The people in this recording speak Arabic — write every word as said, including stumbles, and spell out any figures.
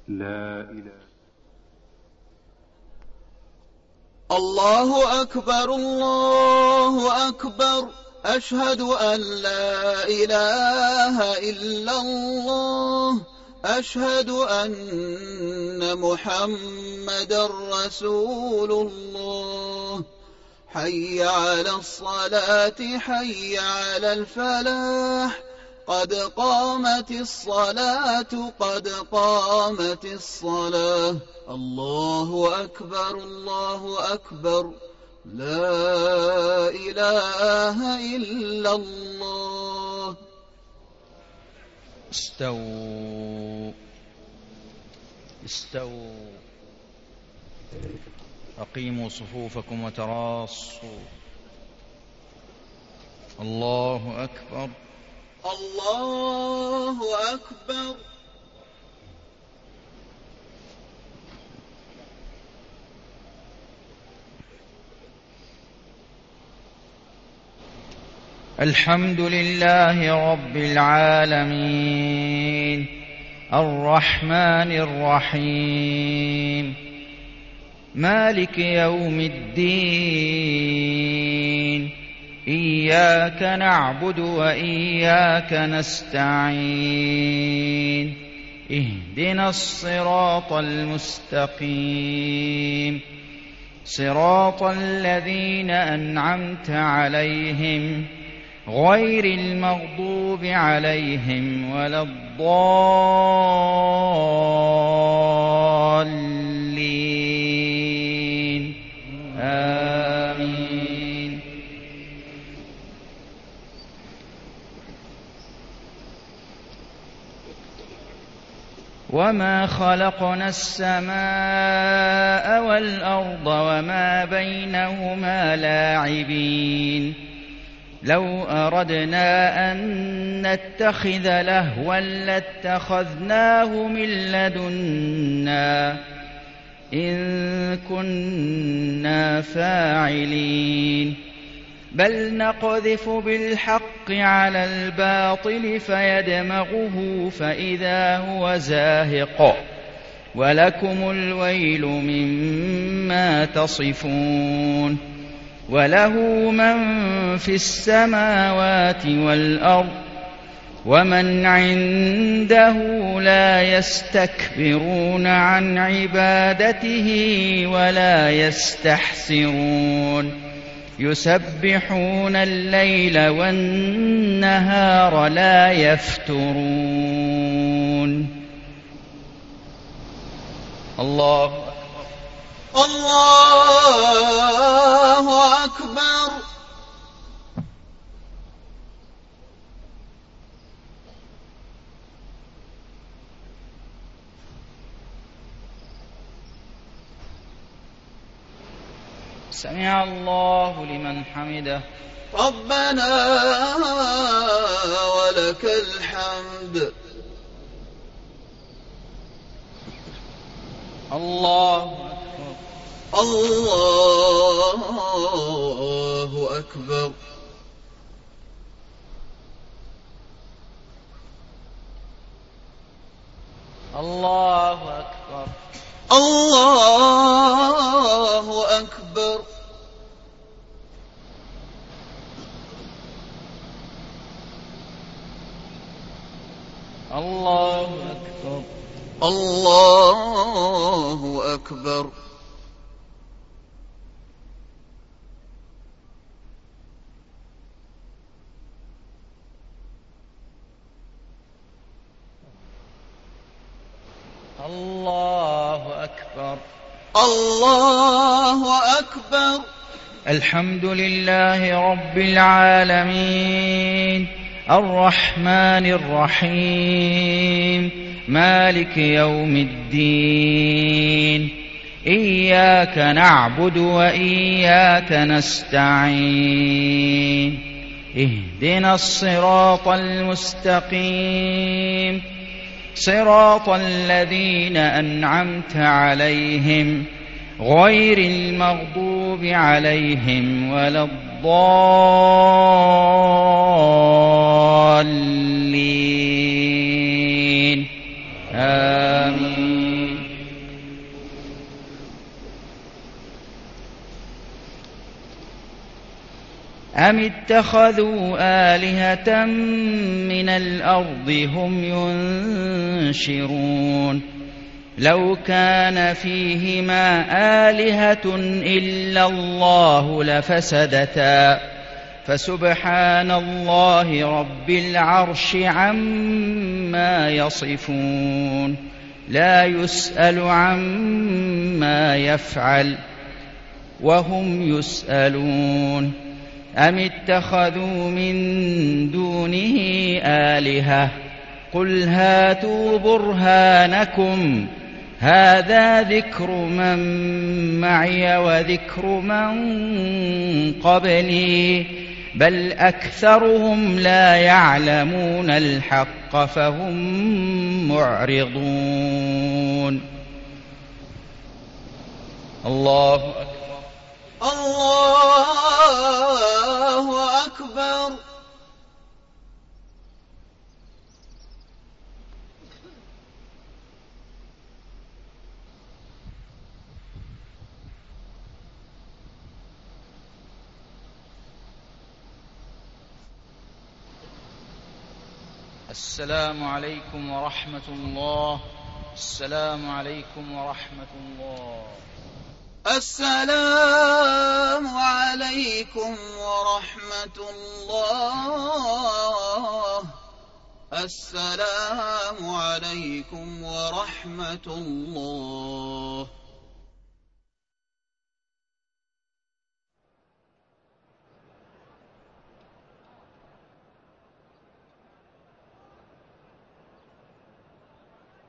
لا إله. الله أكبر الله أكبر، أشهد أن لا إله إلا الله، أشهد أن محمدا رسول الله. حي على الصلاة حي على الفلاح، قد قامت الصلاة قد قامت الصلاة. الله أكبر الله أكبر، لا إله إلا الله. استووا استووا أقيموا صفوفكم وتراصوا. الله أكبر الله أكبر. الحمد لله رب العالمين، الرحمن الرحيم، مالك يوم الدين، إياك نعبد وإياك نستعين، اهدنا الصراط المستقيم، صراط الذين أنعمت عليهم غير المغضوب عليهم ولا الضالين، آمين. وما خلقنا السماء والأرض وما بينهما لاعبين، لو أردنا أن نتخذ لهوا لاتخذناه من لدنا إن كنا فاعلين، بل نقذف بالحق على الباطل فيدمغه فإذا هو زاهق، ولكم الويل مما تصفون. وله من في السماوات والأرض ومن عنده لا يستكبرون عن عبادته ولا يستحسرون، يسبحون الليل والنهار لا يفترون. الله الله أكبر. سمع الله لمن حمده. ربنا ولك الحمد. الله الله أكبر. الله أكبر. الله أكبر. الله أكبر. الله أكبر. الله أكبر. الله أكبر. الحمد لله رب العالمين، الرحمن الرحيم، مالك يوم الدين، إياك نعبد وإياك نستعين، اهدنا الصراط المستقيم، صراط الذين أنعمت عليهم غير المغضوب عليهم ولا الضالين، آمين. آمين. أم اتخذوا آلهة من الأرض هم ينشرون لو كان فيهما آلهة إلا الله لفسدتا فسبحان الله رب العرش عما يصفون لا يسأل عما يفعل وهم يسألون أم اتخذوا من دونه آلهة قل هاتوا برهانكم هذا ذكر من معي وذكر من قبلي بل أكثرهم لا يعلمون الحق فهم معرضون. الله أكبر. الله أكبر. السلام عليكم ورحمة الله. السلام عليكم ورحمة الله. السلام عليكم ورحمة الله. السلام عليكم ورحمة الله.